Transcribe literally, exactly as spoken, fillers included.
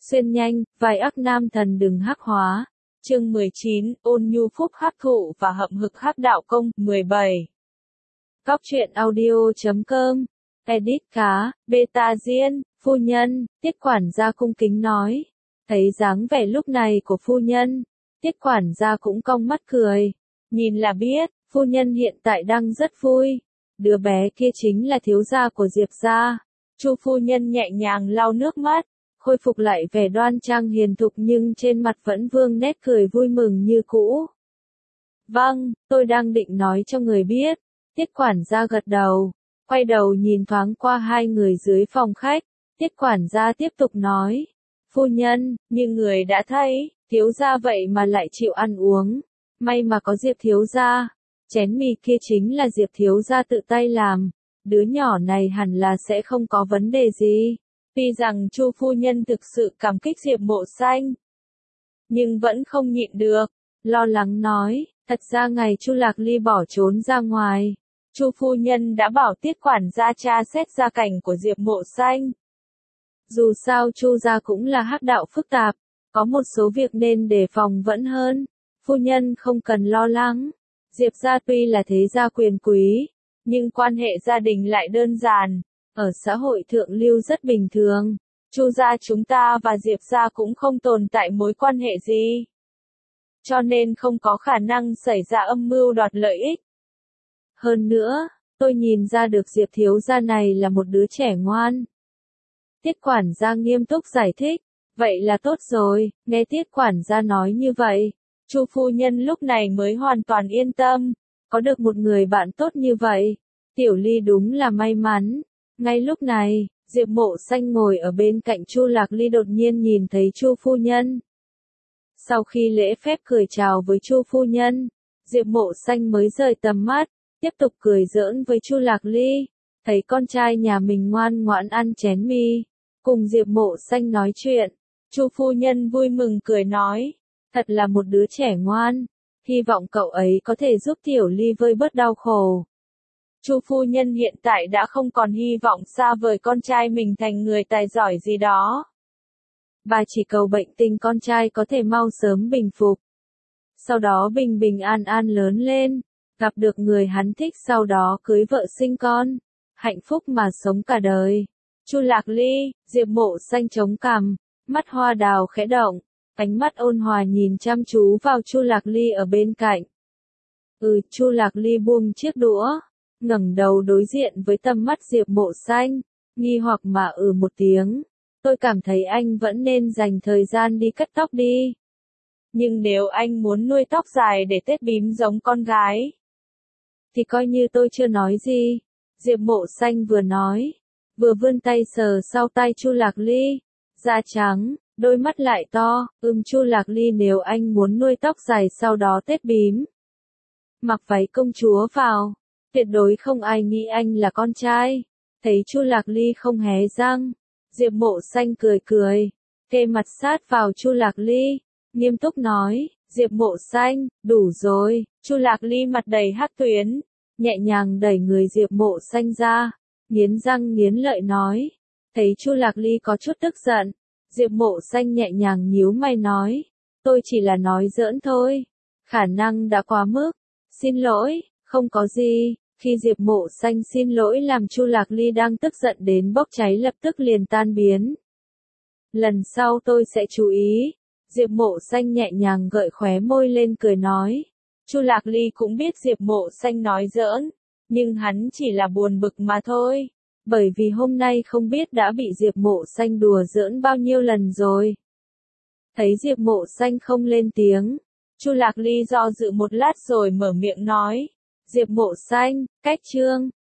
Xuyên nhanh, vai ác nam thần đừng hắc hóa. Chương mười chín, ôn nhu phúc hắc thụ và hậm hực hắc đạo công. mười bảy. Cóc truyện audio chấm com. Edit cá, beta diễn, phu nhân, tiết quản gia cung kính nói. Thấy dáng vẻ lúc này của phu nhân, tiết quản gia cũng cong mắt cười. Nhìn là biết, phu nhân hiện tại đang rất vui. Đứa bé kia chính là thiếu gia của Diệp gia. Chu phu nhân nhẹ nhàng lau nước mắt, khôi phục lại vẻ đoan trang hiền thục nhưng trên mặt vẫn vương nét cười vui mừng như cũ. Vâng, tôi đang định nói cho người biết. Tiết quản gia gật đầu, quay đầu nhìn thoáng qua hai người dưới phòng khách. Tiết quản gia tiếp tục nói, phu nhân, như người đã thấy, thiếu gia vậy mà lại chịu ăn uống. May mà có Diệp thiếu gia, chén mì kia chính là Diệp thiếu gia tự tay làm. Đứa nhỏ này hẳn là sẽ không có vấn đề gì. Tuy rằng Chu phu nhân thực sự cảm kích Diệp Mộ Xanh, nhưng vẫn không nhịn được, lo lắng nói, thật ra ngày Chu Lạc Ly bỏ trốn ra ngoài, Chu phu nhân đã bảo tiết quản gia tra xét gia cảnh của Diệp Mộ Xanh. Dù sao Chu gia cũng là hắc đạo phức tạp, có một số việc nên đề phòng vẫn hơn, phu nhân không cần lo lắng. Diệp gia tuy là thế gia quyền quý, nhưng quan hệ gia đình lại đơn giản. Ở xã hội thượng lưu rất bình thường, Chu gia chúng ta và Diệp gia cũng không tồn tại mối quan hệ gì. Cho nên không có khả năng xảy ra âm mưu đoạt lợi ích. Hơn nữa, tôi nhìn ra được Diệp thiếu gia này là một đứa trẻ ngoan. Tiết quản gia nghiêm túc giải thích, vậy là tốt rồi, nghe tiết quản gia nói như vậy, Chu phu nhân lúc này mới hoàn toàn yên tâm, có được một người bạn tốt như vậy. Tiểu Ly đúng là may mắn. Ngay lúc này, Diệp Mộ Xanh ngồi ở bên cạnh Chu Lạc Ly đột nhiên nhìn thấy Chu phu nhân. Sau khi lễ phép cười chào với Chu phu nhân, Diệp Mộ Xanh mới rời tầm mắt, tiếp tục cười giỡn với Chu Lạc Ly. Thấy con trai nhà mình ngoan ngoãn ăn chén mì, cùng Diệp Mộ Xanh nói chuyện, Chu phu nhân vui mừng cười nói, thật là một đứa trẻ ngoan, hy vọng cậu ấy có thể giúp Tiểu Ly vơi bớt đau khổ. Chu phu nhân hiện tại đã không còn hy vọng xa vời con trai mình thành người tài giỏi gì đó. Bà chỉ cầu bệnh tình con trai có thể mau sớm bình phục. Sau đó bình bình an an lớn lên, gặp được người hắn thích sau đó cưới vợ sinh con, hạnh phúc mà sống cả đời. Chu Lạc Ly, Diệp Mộ Xanh chống cằm, mắt hoa đào khẽ động, ánh mắt ôn hòa nhìn chăm chú vào Chu Lạc Ly ở bên cạnh. Ừ, Chu Lạc Ly buông chiếc đũa, ngẩng đầu đối diện với tầm mắt Diệp Mộ Xanh, nghi hoặc mà ừ một tiếng. Tôi cảm thấy anh vẫn nên dành thời gian đi cắt tóc đi. Nhưng nếu anh muốn nuôi tóc dài để tết bím giống con gái, thì coi như tôi chưa nói gì. Diệp Mộ Xanh vừa nói, vừa vươn tay sờ sau tay Chu Lạc Ly, da trắng, đôi mắt lại to. Ừm Chu Lạc Ly, nếu anh muốn nuôi tóc dài sau đó tết bím, mặc váy công chúa vào, tuyệt đối không ai nghĩ anh là con trai. Thấy Chu Lạc Ly không hé răng, Diệp Mộ Xanh cười cười, kề mặt sát vào Chu Lạc Ly, nghiêm túc nói, Diệp Mộ Xanh, đủ rồi. Chu Lạc Ly mặt đầy hắc tuyến, nhẹ nhàng đẩy người Diệp Mộ Xanh ra, nghiến răng nghiến lợi nói. Thấy Chu Lạc Ly có chút tức giận, Diệp Mộ Xanh nhẹ nhàng nhíu mày nói, tôi chỉ là nói giỡn thôi, khả năng đã quá mức, xin lỗi. Không có gì. Khi Diệp Mộ Xanh xin lỗi làm Chu Lạc Ly đang tức giận đến bốc cháy lập tức liền tan biến. Lần sau tôi sẽ chú ý. Diệp Mộ Xanh nhẹ nhàng gợi khóe môi lên cười nói. Chu Lạc Ly cũng biết Diệp Mộ Xanh nói giỡn, nhưng hắn chỉ là buồn bực mà thôi, bởi vì hôm nay không biết đã bị Diệp Mộ Xanh đùa giỡn bao nhiêu lần rồi. Thấy Diệp Mộ Xanh không lên tiếng, Chu Lạc Ly do dự một lát rồi mở miệng nói. Diệp Mộ Xanh, cách chương,